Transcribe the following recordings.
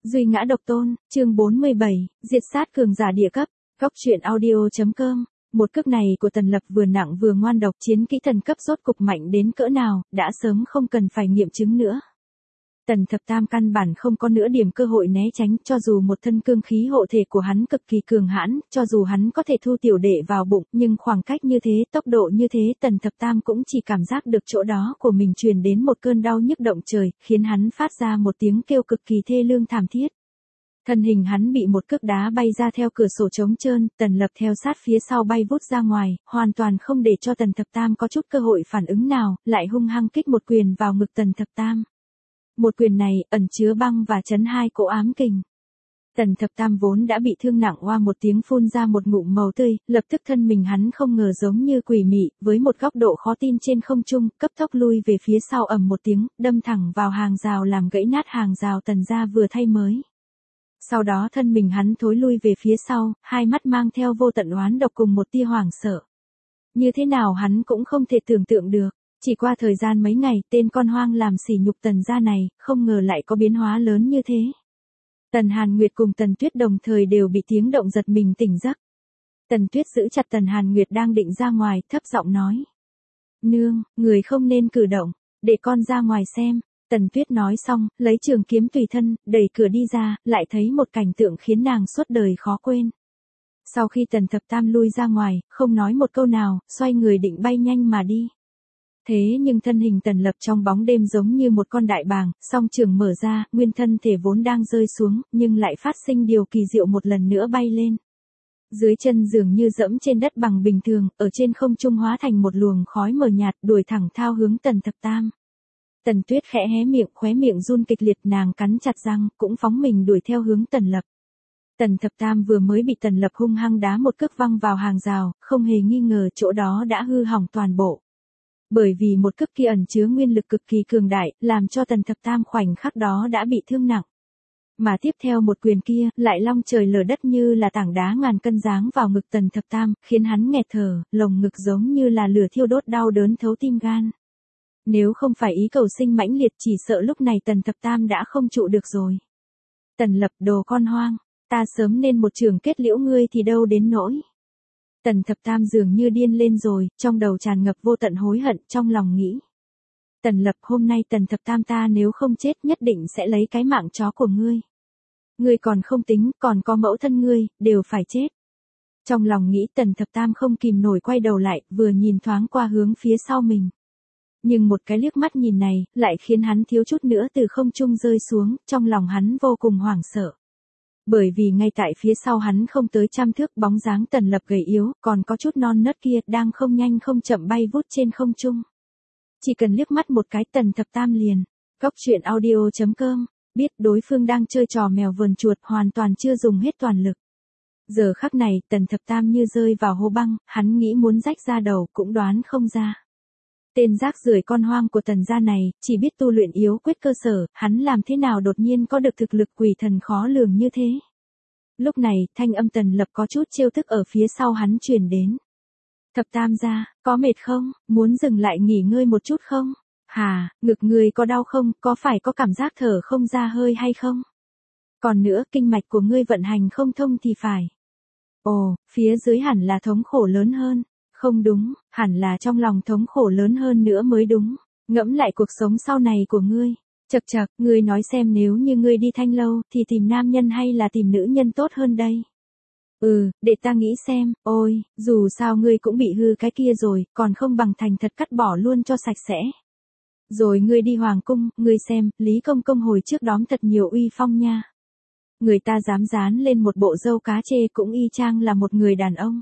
Duy ngã độc tôn, chương 47, diệt sát cường giả địa cấp, góc truyện audio.com. Một cước này của Tần Lập vừa nặng vừa ngoan độc, chiến kỹ thần cấp rốt cục mạnh đến cỡ nào, đã sớm không cần phải nghiệm chứng nữa. Tần Thập Tam căn bản không có nửa điểm cơ hội né tránh, cho dù một thân cương khí hộ thể của hắn cực kỳ cường hãn, cho dù hắn có thể thu tiểu đệ vào bụng, nhưng khoảng cách như thế, tốc độ như thế, Tần Thập Tam cũng chỉ cảm giác được chỗ đó của mình truyền đến một cơn đau nhức động trời, khiến hắn phát ra một tiếng kêu cực kỳ thê lương thảm thiết. Thân hình hắn bị một cước đá bay ra theo cửa sổ trống trơn, Tần Lập theo sát phía sau bay vút ra ngoài, hoàn toàn không để cho Tần Thập Tam có chút cơ hội phản ứng nào, lại hung hăng kích một quyền vào ngực Tần Thập Tam. Một quyền này ẩn chứa băng và chấn hai cỗ ám kình. Tần Thập Tam vốn đã bị thương nặng, oa một tiếng phun ra một ngụm màu tươi, lập tức thân mình hắn không ngờ giống như quỷ mị, với một góc độ khó tin trên không trung, cấp tốc lui về phía sau, ầm một tiếng, đâm thẳng vào hàng rào làm gãy nát hàng rào Tần gia vừa thay mới. Sau đó thân mình hắn thối lui về phía sau, hai mắt mang theo vô tận oán độc cùng một tia hoảng sợ. Như thế nào hắn cũng không thể tưởng tượng được. Chỉ qua thời gian mấy ngày, tên con hoang làm sỉ nhục Tần gia này, không ngờ lại có biến hóa lớn như thế. Tần Hàn Nguyệt cùng Tần Tuyết đồng thời đều bị tiếng động giật mình tỉnh giấc. Tần Tuyết giữ chặt Tần Hàn Nguyệt đang định ra ngoài, thấp giọng nói. Nương, người không nên cử động, để con ra ngoài xem. Tần Tuyết nói xong, lấy trường kiếm tùy thân, đẩy cửa đi ra, lại thấy một cảnh tượng khiến nàng suốt đời khó quên. Sau khi Tần Thập Tam lui ra ngoài, không nói một câu nào, xoay người định bay nhanh mà đi. Thế nhưng thân hình Tần Lập trong bóng đêm giống như một con đại bàng, song trường mở ra, nguyên thân thể vốn đang rơi xuống, nhưng lại phát sinh điều kỳ diệu một lần nữa bay lên. Dưới chân dường như dẫm trên đất bằng bình thường, ở trên không trung hóa thành một luồng khói mờ nhạt, đuổi thẳng thao hướng Tần Thập Tam. Tần Tuyết khẽ hé miệng, khóe miệng run kịch liệt, nàng cắn chặt răng, cũng phóng mình đuổi theo hướng Tần Lập. Tần Thập Tam vừa mới bị Tần Lập hung hăng đá một cước văng vào hàng rào, không hề nghi ngờ chỗ đó đã hư hỏng toàn bộ. Bởi vì một cước kia ẩn chứa nguyên lực cực kỳ cường đại, làm cho Tần Thập Tam khoảnh khắc đó đã bị thương nặng. Mà tiếp theo một quyền kia, lại long trời lở đất như là tảng đá ngàn cân giáng vào ngực Tần Thập Tam, khiến hắn nghẹt thở, lồng ngực giống như là lửa thiêu đốt đau đớn thấu tim gan. Nếu không phải ý cầu sinh mãnh liệt, chỉ sợ lúc này Tần Thập Tam đã không trụ được rồi. Tần Lập, đồ con hoang, ta sớm nên một trường kết liễu ngươi thì đâu đến nỗi. Tần Thập Tam dường như điên lên rồi, trong đầu tràn ngập vô tận hối hận, trong lòng nghĩ. Tần Lập, hôm nay Tần Thập Tam ta nếu không chết nhất định sẽ lấy cái mạng chó của ngươi. Ngươi còn không tính, còn có mẫu thân ngươi, đều phải chết. Trong lòng nghĩ, Tần Thập Tam không kìm nổi quay đầu lại, vừa nhìn thoáng qua hướng phía sau mình. Nhưng một cái liếc mắt nhìn này, lại khiến hắn thiếu chút nữa từ không trung rơi xuống, trong lòng hắn vô cùng hoảng sợ. Bởi vì ngay tại phía sau hắn không tới 100 thước, bóng dáng Tần Lập gầy yếu, còn có chút non nớt kia, đang không nhanh không chậm bay vút trên không trung. Chỉ cần liếc mắt một cái, Tần Thập Tam liền. Góc truyện audio.com, biết đối phương đang chơi trò mèo vờn chuột, hoàn toàn chưa dùng hết toàn lực. Giờ khắc này, Tần Thập Tam như rơi vào hố băng, hắn nghĩ muốn rách ra đầu cũng đoán không ra. Tên rác rưởi con hoang của Tần gia này, chỉ biết tu luyện yếu quyết cơ sở, hắn làm thế nào đột nhiên có được thực lực quỷ thần khó lường như thế. Lúc này, thanh âm Tần Lập có chút trêu tức ở phía sau hắn truyền đến. Thập Tam gia, có mệt không, muốn dừng lại nghỉ ngơi một chút không? Hà, ngực người có đau không, có phải có cảm giác thở không ra hơi hay không? Còn nữa, kinh mạch của ngươi vận hành không thông thì phải. Ồ, phía dưới hẳn là thống khổ lớn hơn. Không đúng, hẳn là trong lòng thống khổ lớn hơn nữa mới đúng. Ngẫm lại cuộc sống sau này của ngươi. Chậc chậc, ngươi nói xem, nếu như ngươi đi Thanh Lâu, thì tìm nam nhân hay là tìm nữ nhân tốt hơn đây? Để ta nghĩ xem, ôi, dù sao ngươi cũng bị hư cái kia rồi, còn không bằng thành thật cắt bỏ luôn cho sạch sẽ. Rồi ngươi đi hoàng cung, ngươi xem, Lý Công Công hồi trước đóm thật nhiều uy phong nha. Người ta dám dán lên một bộ râu cá chê cũng y chang là một người đàn ông.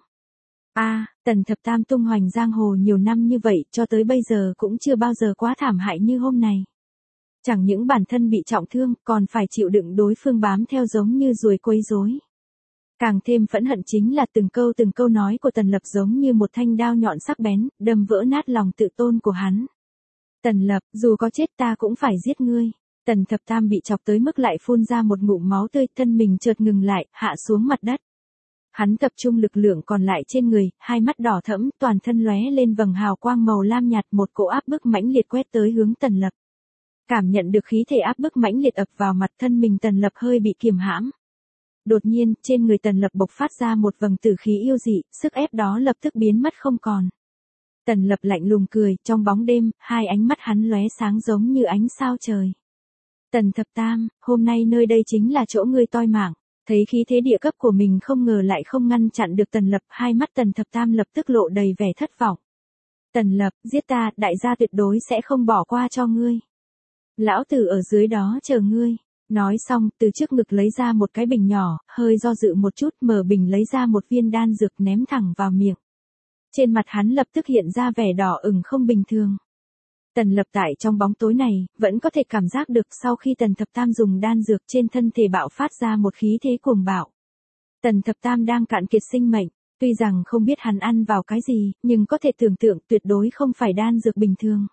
Tần Thập Tam tung hoành giang hồ nhiều năm như vậy, cho tới bây giờ cũng chưa bao giờ quá thảm hại như hôm này. Chẳng những bản thân bị trọng thương, còn phải chịu đựng đối phương bám theo giống như ruồi quấy rối. Càng thêm phẫn hận chính là từng câu nói của Tần Lập giống như một thanh đao nhọn sắc bén, đâm vỡ nát lòng tự tôn của hắn. Tần Lập, dù có chết ta cũng phải giết ngươi. Tần Thập Tam bị chọc tới mức lại phun ra một ngụm máu tươi, thân mình chợt ngừng lại, hạ xuống mặt đất. Hắn tập trung lực lượng còn lại trên người, hai mắt đỏ thẫm, toàn thân lóe lên vầng hào quang màu lam nhạt, một cỗ áp bức mãnh liệt quét tới hướng Tần Lập. Cảm nhận được khí thể áp bức mãnh liệt ập vào mặt, thân mình Tần Lập hơi bị kiềm hãm. Đột nhiên, trên người Tần Lập bộc phát ra một vầng tử khí yêu dị, sức ép đó lập tức biến mất không còn. Tần Lập lạnh lùng cười, trong bóng đêm, hai ánh mắt hắn lóe sáng giống như ánh sao trời. Tần Thập Tam, hôm nay nơi đây chính là chỗ ngươi toi mạng. Thấy khí thế địa cấp của mình không ngờ lại không ngăn chặn được Tần Lập, hai mắt Tần Thập Tam lập tức lộ đầy vẻ thất vọng. Tần Lập, giết ta, đại gia tuyệt đối sẽ không bỏ qua cho ngươi. Lão tử ở dưới đó chờ ngươi. Nói xong, từ trước ngực lấy ra một cái bình nhỏ, hơi do dự một chút, mở bình lấy ra một viên đan dược ném thẳng vào miệng. Trên mặt hắn lập tức hiện ra vẻ đỏ ửng không bình thường. Tần Lập tại trong bóng tối này, vẫn có thể cảm giác được sau khi Tần Thập Tam dùng đan dược trên thân thể bạo phát ra một khí thế cuồng bạo. Tần Thập Tam đang cạn kiệt sinh mệnh, tuy rằng không biết hắn ăn vào cái gì, nhưng có thể tưởng tượng tuyệt đối không phải đan dược bình thường.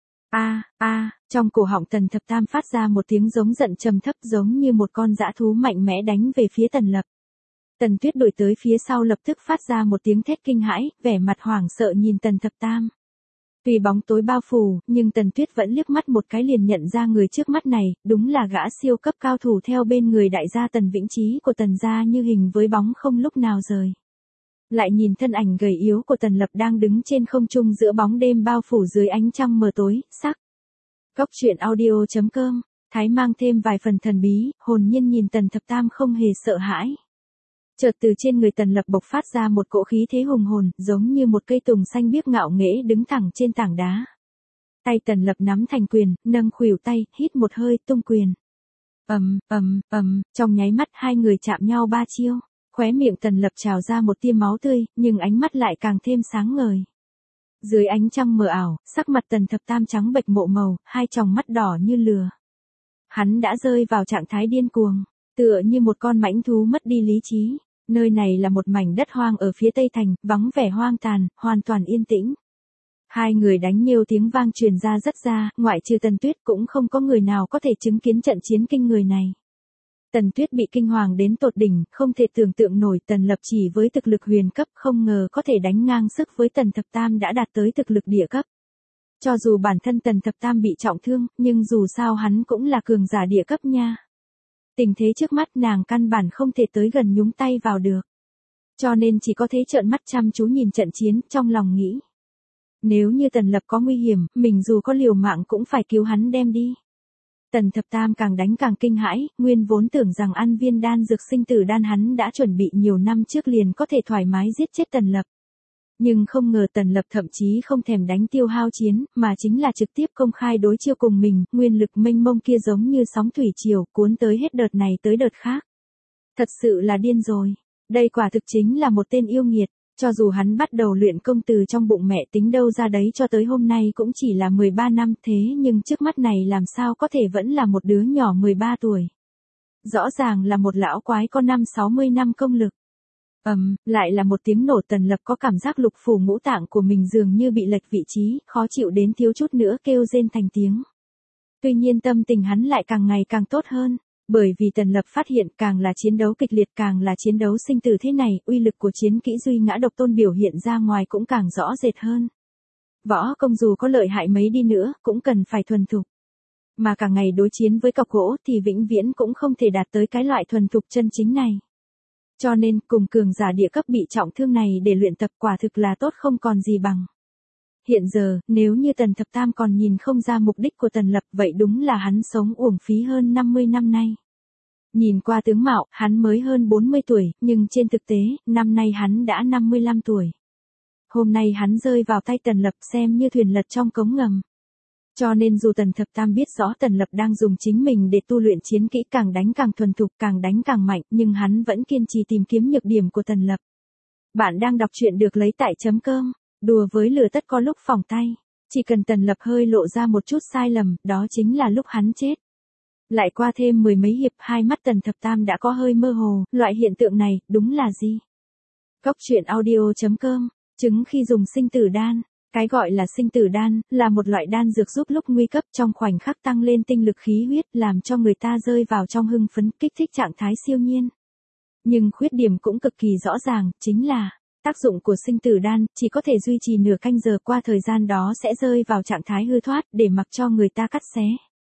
Trong cổ họng Tần Thập Tam phát ra một tiếng giống giận trầm thấp giống như một con dã thú mạnh mẽ đánh về phía Tần Lập. Tần Tuyết đuổi tới phía sau lập tức phát ra một tiếng thét kinh hãi, vẻ mặt hoảng sợ nhìn Tần Thập Tam. Tuy bóng tối bao phủ, nhưng Tần Tuyết vẫn liếc mắt một cái liền nhận ra người trước mắt này, đúng là gã siêu cấp cao thủ theo bên người đại gia Tần Vĩnh Chí của Tần gia như hình với bóng không lúc nào rời. Lại nhìn thân ảnh gầy yếu của Tần Lập đang đứng trên không trung giữa bóng đêm bao phủ dưới ánh trăng mờ tối, sắc. Góc truyện audio.com, Thái mang thêm vài phần thần bí, hồn nhiên nhìn Tần Thập Tam không hề sợ hãi. Chợt từ trên người Tần Lập bộc phát ra một cỗ khí thế hùng hồn, giống như một cây tùng xanh biếc ngạo nghễ đứng thẳng trên tảng đá. Tay Tần Lập nắm thành quyền, nâng khuỷu tay, hít một hơi, tung quyền. Trong nháy mắt hai người chạm nhau ba chiêu, khóe miệng Tần Lập trào ra một tia máu tươi, nhưng ánh mắt lại càng thêm sáng ngời. Dưới ánh trăng mờ ảo, sắc mặt Tần Thập Tam trắng bệch mộ màu, hai tròng mắt đỏ như lửa. Hắn đã rơi vào trạng thái điên cuồng, tựa như một con mãnh thú mất đi lý trí. Nơi này là một mảnh đất hoang ở phía tây thành, vắng vẻ hoang tàn, hoàn toàn yên tĩnh. Hai người đánh nhiều tiếng vang truyền ra rất xa, ngoại trừ Tần Tuyết cũng không có người nào có thể chứng kiến trận chiến kinh người này. Tần Tuyết bị kinh hoàng đến tột đỉnh, không thể tưởng tượng nổi Tần Lập chỉ với thực lực huyền cấp không ngờ có thể đánh ngang sức với Tần Thập Tam đã đạt tới thực lực địa cấp. Cho dù bản thân Tần Thập Tam bị trọng thương, nhưng dù sao hắn cũng là cường giả địa cấp nha. Tình thế trước mắt nàng căn bản không thể tới gần nhúng tay vào được. Cho nên chỉ có thế trợn mắt chăm chú nhìn trận chiến, trong lòng nghĩ. Nếu như Tần Lập có nguy hiểm, mình dù có liều mạng cũng phải cứu hắn đem đi. Tần Thập Tam càng đánh càng kinh hãi, nguyên vốn tưởng rằng ăn viên đan dược sinh tử đan hắn đã chuẩn bị nhiều năm trước liền có thể thoải mái giết chết Tần Lập. Nhưng không ngờ Tần Lập thậm chí không thèm đánh tiêu hao chiến, mà chính là trực tiếp công khai đối chiêu cùng mình, nguyên lực mênh mông kia giống như sóng thủy triều, cuốn tới hết đợt này tới đợt khác. Thật sự là điên rồi. Đây quả thực chính là một tên yêu nghiệt, cho dù hắn bắt đầu luyện công từ trong bụng mẹ tính đâu ra đấy cho tới hôm nay cũng chỉ là 13 năm thế nhưng trước mắt này làm sao có thể vẫn là một đứa nhỏ 13 tuổi. Rõ ràng là một lão quái có 50-60 năm công lực. Lại là một tiếng nổ. Tần Lập có cảm giác lục phủ ngũ tạng của mình dường như bị lệch vị trí, khó chịu đến thiếu chút nữa kêu rên thành tiếng. Tuy nhiên tâm tình hắn lại càng ngày càng tốt hơn, bởi vì Tần Lập phát hiện càng là chiến đấu kịch liệt càng là chiến đấu sinh tử thế này, uy lực của chiến kỹ duy ngã độc tôn biểu hiện ra ngoài cũng càng rõ rệt hơn. Võ công dù có lợi hại mấy đi nữa, cũng cần phải thuần thục. Mà cả ngày đối chiến với cọc gỗ thì vĩnh viễn cũng không thể đạt tới cái loại thuần thục chân chính này. Cho nên, cùng cường giả địa cấp bị trọng thương này để luyện tập quả thực là tốt không còn gì bằng. Hiện giờ, nếu như Tần Thập Tam còn nhìn không ra mục đích của Tần Lập vậy đúng là hắn sống uổng phí hơn 50 năm nay. Nhìn qua tướng mạo, hắn mới hơn 40 tuổi, nhưng trên thực tế, năm nay hắn đã 55 tuổi. Hôm nay hắn rơi vào tay Tần Lập xem như thuyền lật trong cống ngầm. Cho nên dù Tần Thập Tam biết rõ Tần Lập đang dùng chính mình để tu luyện chiến kỹ càng đánh càng thuần thục càng đánh càng mạnh, nhưng hắn vẫn kiên trì tìm kiếm nhược điểm của Tần Lập. Bạn đang đọc truyện được lấy tại .com, đùa với lửa tất có lúc phỏng tay. Chỉ cần Tần Lập hơi lộ ra một chút sai lầm, đó chính là lúc hắn chết. Lại qua thêm mười mấy hiệp, hai mắt Tần Thập Tam đã có hơi mơ hồ, loại hiện tượng này, đúng là gì? Góc truyện audio.com, chứng khi dùng sinh tử đan. Cái gọi là sinh tử đan, là một loại đan dược giúp lúc nguy cấp trong khoảnh khắc tăng lên tinh lực khí huyết, làm cho người ta rơi vào trong hưng phấn, kích thích trạng thái siêu nhiên. Nhưng khuyết điểm cũng cực kỳ rõ ràng, chính là, tác dụng của sinh tử đan, chỉ có thể duy trì nửa canh giờ, qua thời gian đó sẽ rơi vào trạng thái hư thoát, để mặc cho người ta cắt xé.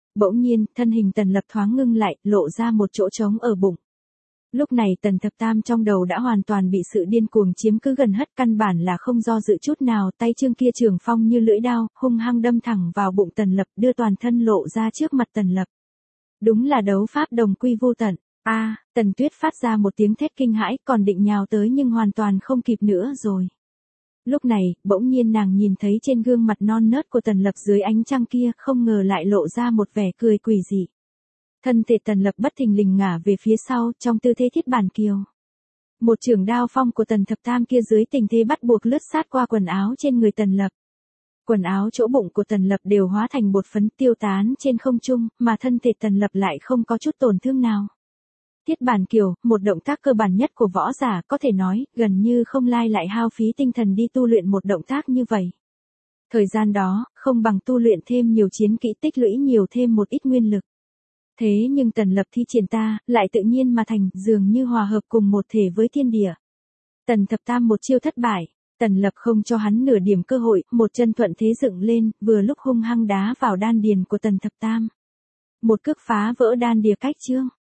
Bỗng nhiên, thân hình Tần Lập thoáng ngưng lại, lộ ra một chỗ trống ở bụng. Lúc này Tần Thập Tam trong đầu đã hoàn toàn bị sự điên cuồng chiếm cứ gần hết, căn bản là không do dự chút nào, tay Trương kia trường phong như lưỡi đao, hung hăng đâm thẳng vào bụng Tần Lập, đưa toàn thân lộ ra trước mặt Tần Lập. Đúng là đấu pháp đồng quy vô tận. Tần Tuyết phát ra một tiếng thét kinh hãi, còn định nhào tới nhưng hoàn toàn không kịp nữa rồi. Lúc này, bỗng nhiên nàng nhìn thấy trên gương mặt non nớt của Tần Lập dưới ánh trăng kia, không ngờ lại lộ ra một vẻ cười quỷ dị. Thân thể Tần Lập bất thình lình ngả về phía sau, trong tư thế thiết bản kiều. Một chưởng đao phong của Tần Thập Tam kia dưới tình thế bắt buộc lướt sát qua quần áo trên người Tần Lập. Quần áo chỗ bụng của Tần Lập đều hóa thành bột phấn tiêu tán trên không trung, mà thân thể Tần Lập lại không có chút tổn thương nào. Thiết bản kiều, một động tác cơ bản nhất của võ giả, có thể nói, gần như không lại hao phí tinh thần đi tu luyện một động tác như vậy. Thời gian đó, không bằng tu luyện thêm nhiều chiến kỹ, tích lũy nhiều thêm một ít nguyên lực. Thế nhưng Tần Lập thi triển lại tự nhiên mà thành, dường như hòa hợp cùng một thể với thiên địa. Tần Thập Tam một chiêu thất bại, Tần Lập không cho hắn nửa điểm cơ hội, một chân thuận thế dựng lên, vừa lúc hung hăng đá vào đan điền của Tần Thập Tam. Một cước phá vỡ đan đìa cách chương.